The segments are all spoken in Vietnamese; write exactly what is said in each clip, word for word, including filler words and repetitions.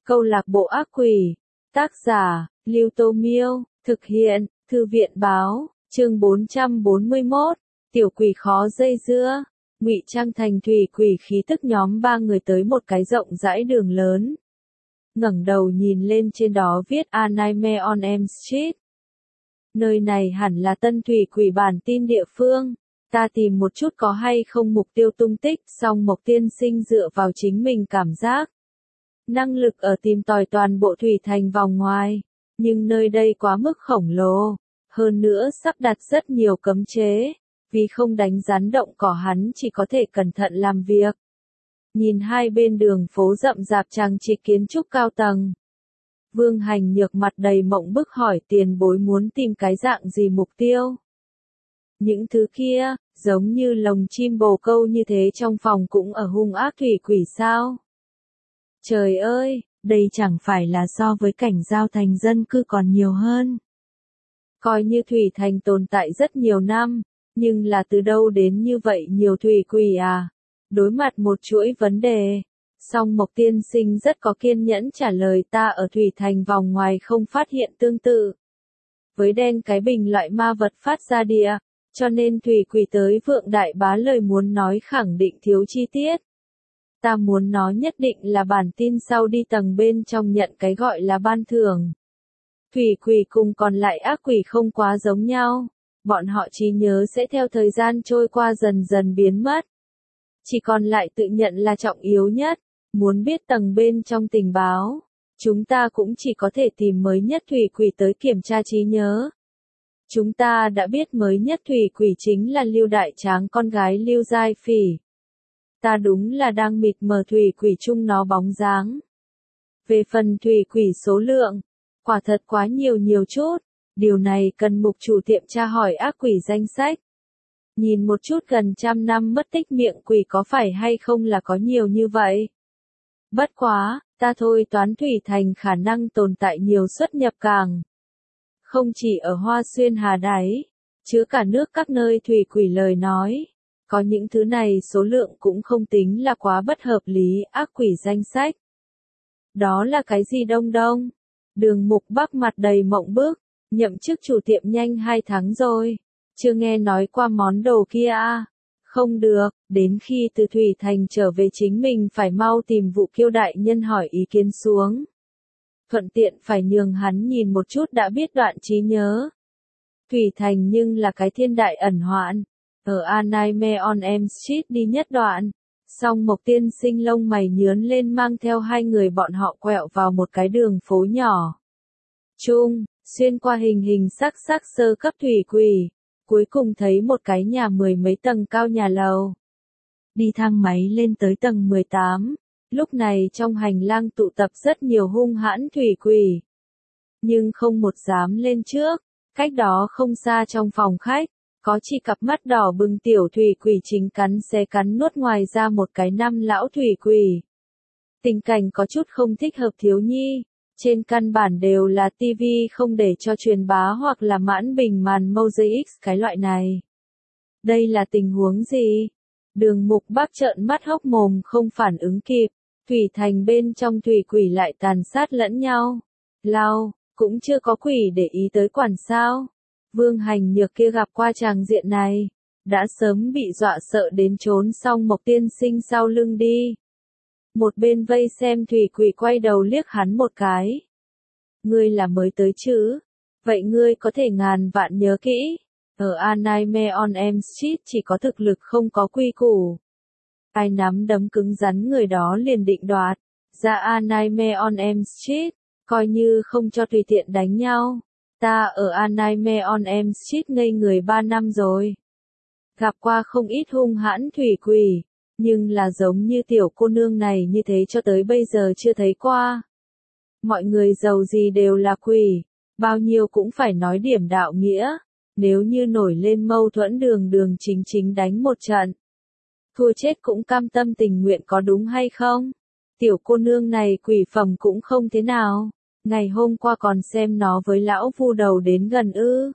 Câu lạc bộ ác quỷ. Tác giả, Lưu Tô Miêu. Thực hiện, Thư viện Báo. Chương bốn trăm bốn mươi mốt. Tiểu quỷ khó dây dưa. Ngụy trang thành thủy quỷ khí tức nhóm ba người tới một cái rộng rãi đường lớn. Ngẩng đầu nhìn lên, trên đó viết A Nightmare on Elm Street. Nơi này hẳn là tân thủy quỷ bản tin địa phương. Ta tìm một chút có hay không mục tiêu tung tích, song Mộc tiên sinh dựa vào chính mình cảm giác. Năng lực ở tìm tòi toàn bộ thủy thành vòng ngoài. Nhưng nơi đây quá mức khổng lồ. Hơn nữa sắp đặt rất nhiều cấm chế. Vì không đánh rắn động cỏ, hắn chỉ có thể cẩn thận làm việc. Nhìn hai bên đường phố rậm rạp trang trí kiến trúc cao tầng. Vương Hành Nhược mặt đầy mộng bức hỏi tiền bối muốn tìm cái dạng gì mục tiêu. Những thứ kia, giống như lồng chim bồ câu như thế trong phòng cũng ở hung ác thủy quỷ sao? Trời ơi, đây chẳng phải là so với cảnh giao thành dân cư còn nhiều hơn. Coi như thủy thành tồn tại rất nhiều năm, nhưng là từ đâu đến như vậy nhiều thủy quỷ à? Đối mặt một chuỗi vấn đề, song Mộc tiên sinh rất có kiên nhẫn trả lời, ta ở thủy thành vòng ngoài không phát hiện tương tự với đen cái bình loại ma vật phát ra địa, cho nên thủy quỷ tới Vượng Đại Bá lời muốn nói khẳng định thiếu chi tiết. Ta muốn nó nhất định là bản tin sau đi tầng bên trong nhận cái gọi là ban thưởng. Thủy quỷ cùng còn lại ác quỷ không quá giống nhau, bọn họ trí nhớ sẽ theo thời gian trôi qua dần dần biến mất. Chỉ còn lại tự nhận là trọng yếu nhất, muốn biết tầng bên trong tình báo. Chúng ta cũng chỉ có thể tìm mới nhất thủy quỷ tới kiểm tra trí nhớ. Chúng ta đã biết mới nhất thủy quỷ chính là Lưu Đại Tráng, con gái Lưu Giai Phỉ. Ta đúng là đang mịt mờ thủy quỷ chung nó bóng dáng. Về phần thủy quỷ số lượng, quả thật quá nhiều nhiều chút. Điều này cần mục chủ tiệm tra hỏi ác quỷ danh sách. Nhìn một chút gần trăm năm mất tích miệng quỷ có phải hay không là có nhiều như vậy. Bất quá, ta thôi toán thủy thành khả năng tồn tại nhiều xuất nhập cảng. Không chỉ ở Hoa Xuyên Hà Đáy, chứa cả nước các nơi thủy quỷ lời nói. Có những thứ này số lượng cũng không tính là quá bất hợp lý. Ác quỷ danh sách. Đó là cái gì đông đông? Đường Mục Bắc mặt đầy mộng bức. Nhậm chức chủ tiệm nhanh hai tháng rồi. Chưa nghe nói qua món đồ kia à? Không được, đến khi từ Thủy Thành trở về chính mình phải mau tìm Vụ Kiêu đại nhân hỏi ý kiến xuống. Thuận tiện phải nhường hắn nhìn một chút đã biết đoạn trí nhớ. Thủy Thành nhưng là cái thiên đại ẩn hoạn. Ở A Nightmare on Elm Street đi nhất đoạn. Song Mộc tiên sinh lông mày nhướn lên, mang theo hai người bọn họ quẹo vào một cái đường phố nhỏ. Chung, xuyên qua hình hình sắc sắc sơ cấp thủy quỷ. Cuối cùng thấy một cái nhà mười mấy tầng cao nhà lầu. Đi thang máy lên tới tầng mười tám. Lúc này trong hành lang tụ tập rất nhiều hung hãn thủy quỷ. Nhưng không một dám lên trước. Cách đó không xa trong phòng khách, có chỉ cặp mắt đỏ bừng tiểu thủy quỷ chính cắn xé cắn nuốt, ngoài ra một cái năm lão thủy quỷ. Tình cảnh có chút không thích hợp thiếu nhi. Trên căn bản đều là tivi không để cho truyền bá hoặc là mãn bình màn mosaic cái loại này. Đây là tình huống gì? Đường Mục Bắc trợn mắt hốc mồm không phản ứng kịp. Thủy thành bên trong thủy quỷ lại tàn sát lẫn nhau. Lao, cũng chưa có quỷ để ý tới quản sao. Vương Hành Nhược kia gặp qua tràng diện này. Đã sớm bị dọa sợ đến trốn xong Mộc tiên sinh sau lưng đi. Một bên vây xem thủy quỷ quay đầu liếc hắn một cái. Ngươi là mới tới chứ? Vậy ngươi có thể ngàn vạn nhớ kỹ. Ở A Nightmare on Elm Street chỉ có thực lực không có quy củ. Ai nắm đấm cứng rắn người đó liền định đoạt. Ra A Nightmare on Elm Street, coi như không cho tùy tiện đánh nhau. Ta ở A Nightmare on Elm Street ngây người ba năm rồi. Gặp qua không ít hung hãn thủy quỷ. Nhưng là giống như tiểu cô nương này như thế cho tới bây giờ chưa thấy qua. Mọi người giàu gì đều là quỷ, bao nhiêu cũng phải nói điểm đạo nghĩa. Nếu như nổi lên mâu thuẫn đường đường chính chính đánh một trận, thua chết cũng cam tâm tình nguyện, có đúng hay không? Tiểu cô nương này quỷ phẩm cũng không thế nào. Ngày hôm qua còn xem nó với lão vu đầu đến gần ư.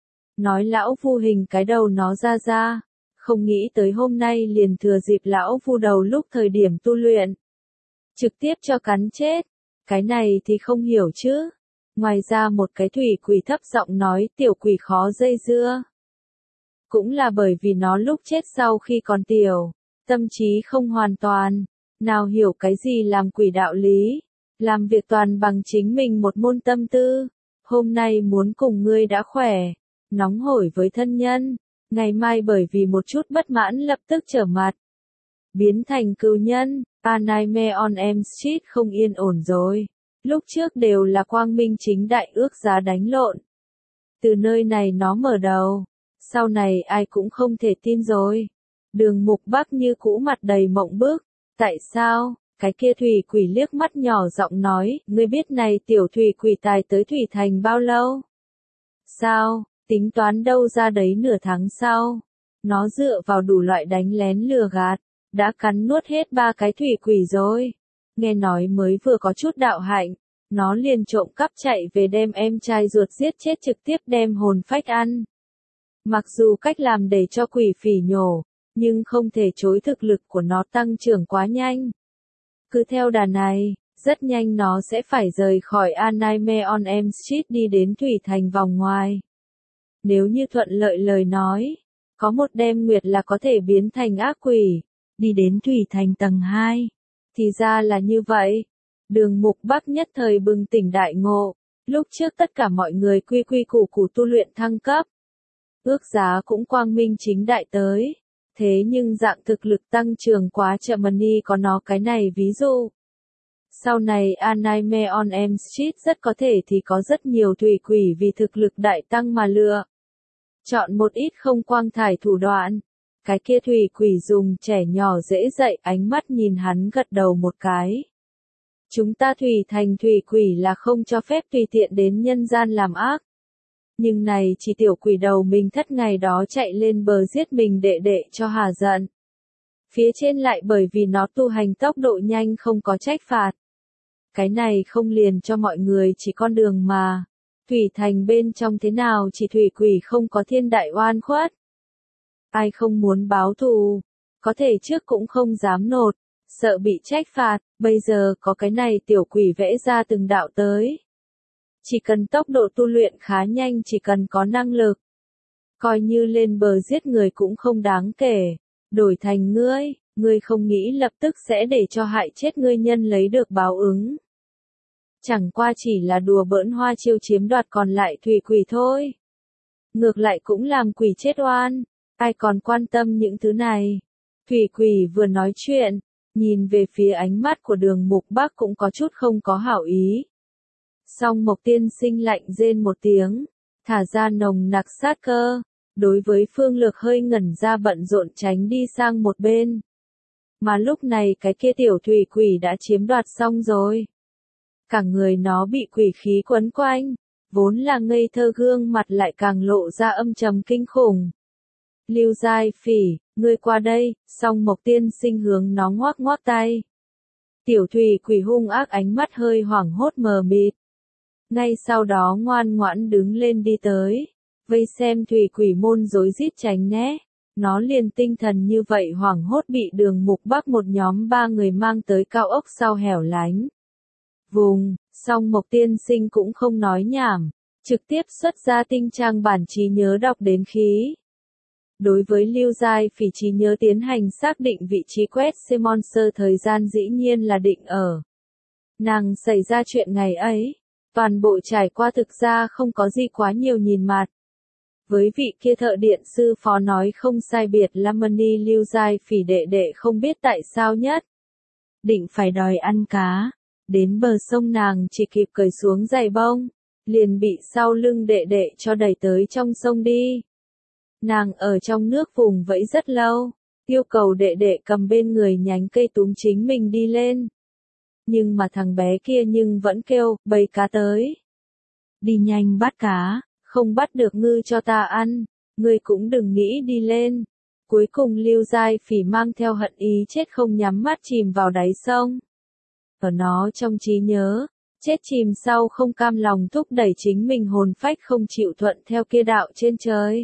Nói lão vu hình cái đầu nó ra ra. Không nghĩ tới hôm nay liền thừa dịp lão vu đầu lúc thời điểm tu luyện. Trực tiếp cho cắn chết. Cái này thì không hiểu chứ. Ngoài ra một cái thủy quỷ thấp giọng nói tiểu quỷ khó dây dưa. Cũng là bởi vì nó lúc chết sau khi còn tiểu, tâm trí không hoàn toàn, nào hiểu cái gì làm quỷ đạo lý, làm việc toàn bằng chính mình một môn tâm tư. Hôm nay muốn cùng ngươi đã khỏe, nóng hổi với thân nhân, ngày mai bởi vì một chút bất mãn lập tức trở mặt, biến thành cừu nhân. A Nightmare on Elm Street không yên ổn rồi. Lúc trước đều là quang minh chính đại ước giá đánh lộn. Từ nơi này nó mở đầu. Sau này ai cũng không thể tin rồi. Đường Mục Bắc như cũ mặt đầy mộng bức. Tại sao? Cái kia thủy quỷ liếc mắt nhỏ giọng nói, ngươi biết này tiểu thủy quỷ tài tới Thủy Thành bao lâu? Sao? Tính toán đâu ra đấy nửa tháng sau. Nó dựa vào đủ loại đánh lén lừa gạt, đã cắn nuốt hết ba cái thủy quỷ rồi. Nghe nói mới vừa có chút đạo hạnh, nó liền trộm cắp chạy về đem em trai ruột giết chết trực tiếp đem hồn phách ăn. Mặc dù cách làm để cho quỷ phỉ nhổ, nhưng không thể chối thực lực của nó tăng trưởng quá nhanh. Cứ theo đà này, rất nhanh nó sẽ phải rời khỏi A Nightmare on Elm Street đi đến Thủy Thành vòng ngoài. Nếu như thuận lợi lời nói, có một đêm nguyệt là có thể biến thành ác quỷ, đi đến Thủy Thành tầng hai. Thì ra là như vậy. Đường Mục Bắc nhất thời bừng tỉnh đại ngộ. Lúc trước tất cả mọi người quy quy củ củ tu luyện thăng cấp. Ước giá cũng quang minh chính đại tới. Thế nhưng dạng thực lực tăng trưởng quá chậm money có nó cái này ví dụ. Sau này A Nightmare on Elm Street rất có thể thì có rất nhiều thủy quỷ vì thực lực đại tăng mà lựa. Chọn một ít không quang thải thủ đoạn. Cái kia thủy quỷ dùng trẻ nhỏ dễ dạy ánh mắt nhìn hắn gật đầu một cái. Chúng ta Thủy Thành thủy quỷ là không cho phép tùy tiện đến nhân gian làm ác. Nhưng này chỉ tiểu quỷ đầu mình thất ngày đó chạy lên bờ giết mình đệ đệ cho hà giận. Phía trên lại bởi vì nó tu hành tốc độ nhanh không có trách phạt. Cái này không liền cho mọi người chỉ con đường mà. Thủy Thành bên trong thế nào chỉ thủy quỷ không có thiên đại oan khuất. Ai không muốn báo thù, có thể trước cũng không dám nột, sợ bị trách phạt, bây giờ có cái này tiểu quỷ vẽ ra từng đạo tới. Chỉ cần tốc độ tu luyện khá nhanh, chỉ cần có năng lực. Coi như lên bờ giết người cũng không đáng kể, đổi thành ngươi, ngươi không nghĩ lập tức sẽ để cho hại chết ngươi nhân lấy được báo ứng. Chẳng qua chỉ là đùa bỡn hoa chiêu chiếm đoạt còn lại thủy quỷ thôi. Ngược lại cũng làm quỷ chết oan. Ai còn quan tâm những thứ này? Thủy quỷ vừa nói chuyện, nhìn về phía ánh mắt của Đường Mục Bắc cũng có chút không có hảo ý. Song Mộc Tiên Sinh lạnh rên một tiếng, thả ra nồng nặc sát cơ, đối với Phương Lược hơi ngẩn ra bận rộn tránh đi sang một bên. Mà lúc này cái kia tiểu thủy quỷ đã chiếm đoạt xong rồi. Cả người nó bị quỷ khí quấn quanh, vốn là ngây thơ gương mặt lại càng lộ ra âm trầm kinh khủng. Lưu Giai Phỉ, ngươi qua đây, song Mộc Tiên Sinh hướng nó ngoác ngoác tay. Tiểu thủy quỷ hung ác ánh mắt hơi hoảng hốt mờ mịt. Ngay sau đó ngoan ngoãn đứng lên đi tới, vây xem thủy quỷ môn rối rít tránh né. Nó liền tinh thần như vậy hoảng hốt bị Đường Mục Bắc một nhóm ba người mang tới cao ốc sau hẻo lánh. Vùng, song Mộc Tiên Sinh cũng không nói nhảm, trực tiếp xuất ra tinh trang bản trí nhớ đọc đến khí. Đối với Lưu Giai Phỉ trí nhớ tiến hành xác định vị trí quét Monster thời gian dĩ nhiên là định ở. Nàng xảy ra chuyện ngày ấy, toàn bộ trải qua thực ra không có gì quá nhiều nhìn mặt. Với vị kia thợ điện sư phó nói không sai biệt Lamani Lưu Giai Phỉ đệ đệ không biết tại sao nhất. Định phải đòi ăn cá, đến bờ sông nàng chỉ kịp cởi xuống giày bông, liền bị sau lưng đệ đệ cho đẩy tới trong sông đi. Nàng ở trong nước vùng vẫy rất lâu, yêu cầu đệ đệ cầm bên người nhánh cây túm chính mình đi lên. Nhưng mà thằng bé kia nhưng vẫn kêu, bầy cá tới. Đi nhanh bắt cá, không bắt được ngư cho ta ăn, ngươi cũng đừng nghĩ đi lên. Cuối cùng Lưu Giai Phỉ mang theo hận ý chết không nhắm mắt chìm vào đáy sông. Ở nó trong trí nhớ, chết chìm sau không cam lòng thúc đẩy chính mình hồn phách không chịu thuận theo kia đạo trên trời.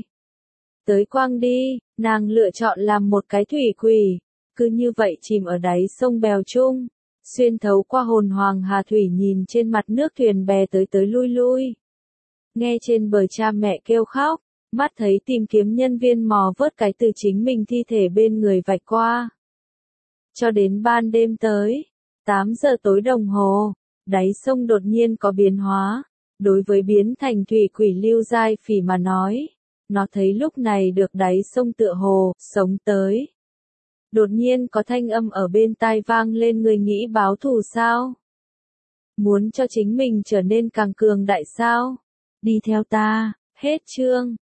Tới quang đi, nàng lựa chọn làm một cái thủy quỷ, cứ như vậy chìm ở đáy sông bèo chung. xuyên thấu qua hồn hoàng hà thủy nhìn trên mặt nước thuyền bè tới tới lui lui. Nghe trên bờ cha mẹ kêu khóc, mắt thấy tìm kiếm nhân viên mò vớt cái từ chính mình thi thể bên người vạch qua. Cho đến ban đêm tới, tám giờ tối đồng hồ, đáy sông đột nhiên có biến hóa. Đối với biến thành thủy quỷ Lưu Giai Phỉ mà nói, nó thấy lúc này được đáy sông tựa hồ, sống tới. Đột nhiên có thanh âm ở bên tai vang lên, người nghĩ báo thù sao? Muốn cho chính mình trở nên càng cường đại sao? Đi theo ta, hết chương.